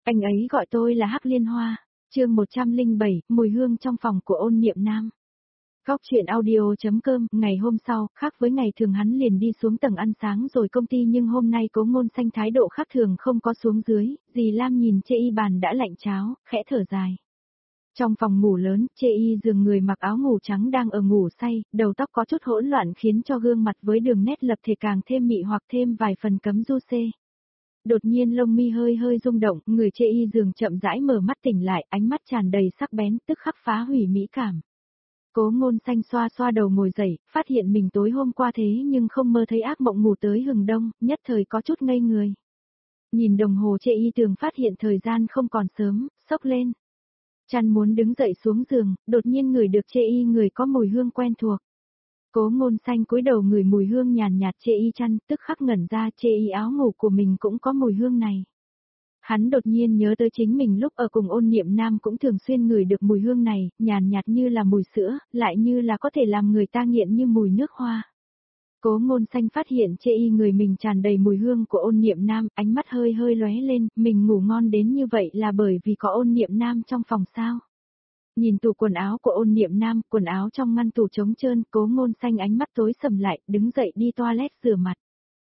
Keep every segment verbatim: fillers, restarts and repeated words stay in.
Anh ấy gọi tôi là Hắc Liên Hoa. Chương một trăm lẻ bảy, mùi hương trong phòng của Ôn Niệm Nam. Góc truyện audio.com. Ngày hôm sau, khác với ngày thường hắn liền đi xuống tầng ăn sáng rồi công ty, nhưng hôm nay Cố Ngôn Xanh thái độ khác thường không có xuống dưới. Dì Lam nhìn chê y bàn đã lạnh cháo, khẽ thở dài. Trong phòng ngủ lớn, chê y giường người mặc áo ngủ trắng đang ở ngủ say, đầu tóc có chút hỗn loạn khiến cho gương mặt với đường nét lập thể càng thêm mị hoặc thêm vài phần cấm du xê. Đột nhiên lông mi hơi hơi rung động, người chê y giường chậm rãi mở mắt tỉnh lại, ánh mắt tràn đầy sắc bén, tức khắc phá hủy mỹ cảm. Cố Ngôn Xanh xoa xoa đầu ngồi dậy, phát hiện mình tối hôm qua thế nhưng không mơ thấy ác mộng ngủ tới hừng đông, nhất thời có chút ngây người. Nhìn đồng hồ chê y tường phát hiện thời gian không còn sớm, sốc lên. Chăn muốn đứng dậy xuống giường, đột nhiên ngửi được chê y người có mùi hương quen thuộc. Cố Ngôn Xanh cúi đầu ngửi mùi hương nhàn nhạt chê y chăn, tức khắc ngẩn ra, chê y áo ngủ của mình cũng có mùi hương này. Hắn đột nhiên nhớ tới chính mình lúc ở cùng Ôn Niệm Nam cũng thường xuyên ngửi được mùi hương này, nhàn nhạt như là mùi sữa, lại như là có thể làm người ta nghiện như mùi nước hoa. Cố Ngôn Xanh phát hiện chê y người mình tràn đầy mùi hương của Ôn Niệm Nam, ánh mắt hơi hơi lóe lên, mình ngủ ngon đến như vậy là bởi vì có Ôn Niệm Nam trong phòng sao. Nhìn tủ quần áo của Ôn Niệm Nam, quần áo trong ngăn tủ trống trơn, Cố Ngôn Xanh ánh mắt tối sầm lại, đứng dậy đi toilet rửa mặt.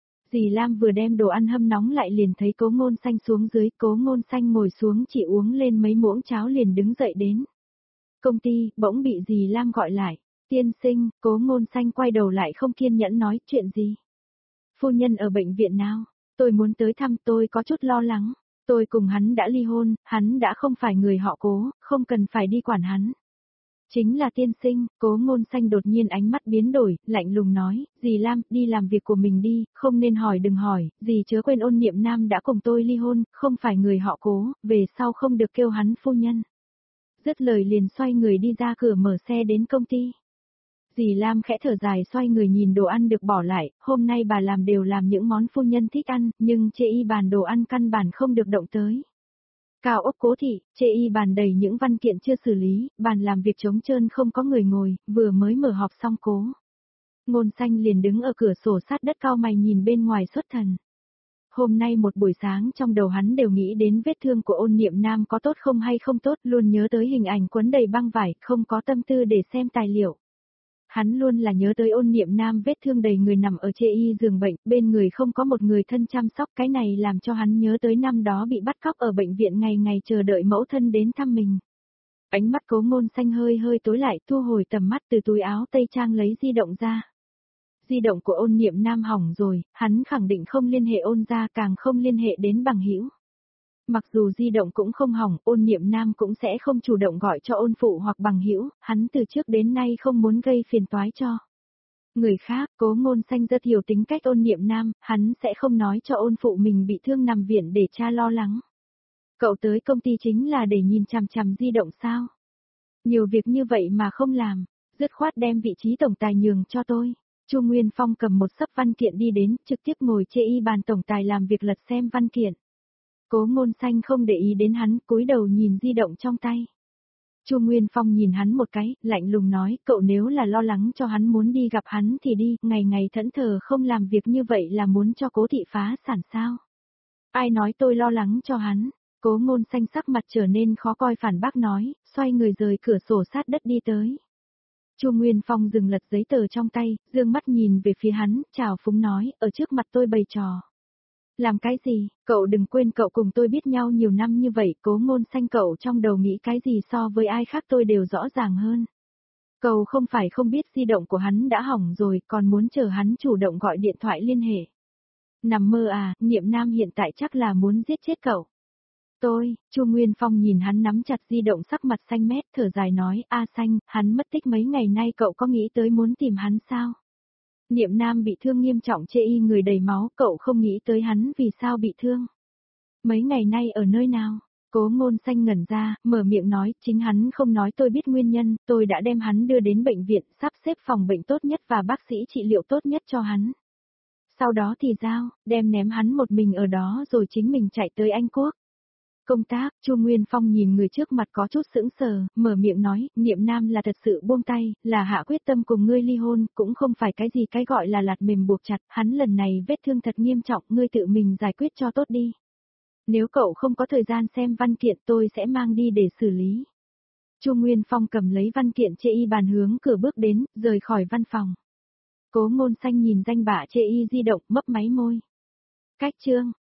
Dì Lam vừa đem đồ ăn hâm nóng lại liền thấy Cố Ngôn Xanh xuống dưới, Cố Ngôn Xanh ngồi xuống chỉ uống lên mấy muỗng cháo liền đứng dậy đến. Công ty, bỗng bị dì Lam gọi lại. Tiên sinh, Cố Ngôn Xanh quay đầu lại không kiên nhẫn nói, chuyện gì? Phu nhân ở bệnh viện nào? Tôi muốn tới thăm, tôi có chút lo lắng. Tôi cùng hắn đã ly hôn, hắn đã không phải người họ Cố, không cần phải đi quản hắn. Chính là tiên sinh, Cố Ngôn Xanh đột nhiên ánh mắt biến đổi, lạnh lùng nói, dì Lam, đi làm việc của mình đi, không nên hỏi đừng hỏi, dì chớ quên Ôn Niệm Nam đã cùng tôi ly hôn, không phải người họ Cố, về sau không được kêu hắn phu nhân. Dứt lời liền xoay người đi ra cửa mở xe đến công ty. Dì Lam khẽ thở dài xoay người nhìn đồ ăn được bỏ lại, hôm nay bà làm đều làm những món phu nhân thích ăn, nhưng chê y bàn đồ ăn căn bản không được động tới. Cao ốc Cố thị, chê y bàn đầy những văn kiện chưa xử lý, bàn làm việc trống trơn không có người ngồi, vừa mới mở họp xong Cố Ngôn Xanh liền đứng ở cửa sổ sát đất cao mày nhìn bên ngoài xuất thần. Hôm nay một buổi sáng trong đầu hắn đều nghĩ đến vết thương của Ôn Niệm Nam có tốt không hay không tốt, luôn nhớ tới hình ảnh quấn đầy băng vải, không có tâm tư để xem tài liệu. Hắn luôn là nhớ tới Ôn Niệm Nam vết thương đầy người nằm ở chê y giường bệnh, bên người không có một người thân chăm sóc, cái này làm cho hắn nhớ tới năm đó bị bắt cóc ở bệnh viện ngày ngày chờ đợi mẫu thân đến thăm mình. Ánh mắt Cố Ngôn Xanh hơi hơi tối lại, thu hồi tầm mắt từ túi áo tây trang lấy di động ra. Di động của Ôn Niệm Nam hỏng rồi, hắn khẳng định không liên hệ Ôn gia, càng không liên hệ đến bằng hữu. Mặc dù di động cũng không hỏng, Ôn Niệm Nam cũng sẽ không chủ động gọi cho Ôn phụ hoặc bằng hữu, hắn từ trước đến nay không muốn gây phiền toái cho người khác. Cố Ngôn Xanh rất hiểu tính cách Ôn Niệm Nam, hắn sẽ không nói cho Ôn phụ mình bị thương nằm viện để cha lo lắng. Cậu tới công ty chính là để nhìn chằm chằm di động sao? Nhiều việc như vậy mà không làm, dứt khoát đem vị trí tổng tài nhường cho tôi. Chu Nguyên Phong cầm một xấp văn kiện đi đến, trực tiếp ngồi chê y bàn tổng tài làm việc lật xem văn kiện. Cố Ngôn Xanh không để ý đến hắn, cúi đầu nhìn di động trong tay. Chu Nguyên Phong nhìn hắn một cái, lạnh lùng nói, cậu nếu là lo lắng cho hắn muốn đi gặp hắn thì đi, ngày ngày thẫn thờ không làm việc như vậy là muốn cho Cố thị phá sản sao? Ai nói tôi lo lắng cho hắn? Cố Ngôn Xanh sắc mặt trở nên khó coi phản bác nói, xoay người rời cửa sổ sát đất đi tới. Chu Nguyên Phong dừng lật giấy tờ trong tay, dương mắt nhìn về phía hắn, chào phúng nói, ở trước mặt tôi bày trò. Làm cái gì, cậu đừng quên cậu cùng tôi biết nhau nhiều năm như vậy, Cố Ngôn Xanh cậu trong đầu nghĩ cái gì so với ai khác tôi đều rõ ràng hơn. Cậu không phải không biết di động của hắn đã hỏng rồi, còn muốn chờ hắn chủ động gọi điện thoại liên hệ. Nằm mơ à, Niệm Nam hiện tại chắc là muốn giết chết cậu. Tôi, Chu Nguyên Phong nhìn hắn nắm chặt di động sắc mặt xanh mét thở dài nói, a Xanh, hắn mất tích mấy ngày nay cậu có nghĩ tới muốn tìm hắn sao? Niệm Nam bị thương nghiêm trọng chê y người đầy máu, cậu không nghĩ tới hắn vì sao bị thương. Mấy ngày nay ở nơi nào? Cố Ngôn Xanh ngẩn ra, mở miệng nói, chính hắn không nói tôi biết nguyên nhân, tôi đã đem hắn đưa đến bệnh viện, sắp xếp phòng bệnh tốt nhất và bác sĩ trị liệu tốt nhất cho hắn. Sau đó thì sao, đem ném hắn một mình ở đó rồi chính mình chạy tới Anh Quốc. Công tác, Chu Nguyên Phong nhìn người trước mặt có chút sững sờ, mở miệng nói, Niệm Nam là thật sự buông tay, là hạ quyết tâm cùng ngươi ly hôn, cũng không phải cái gì cái gọi là lạt mềm buộc chặt, hắn lần này vết thương thật nghiêm trọng, ngươi tự mình giải quyết cho tốt đi. Nếu cậu không có thời gian xem văn kiện tôi sẽ mang đi để xử lý. Chu Nguyên Phong cầm lấy văn kiện chê y bàn hướng cửa bước đến, rời khỏi văn phòng. Cố Ngôn Xanh nhìn danh bạ chê y di động, mấp máy môi. Cách chương,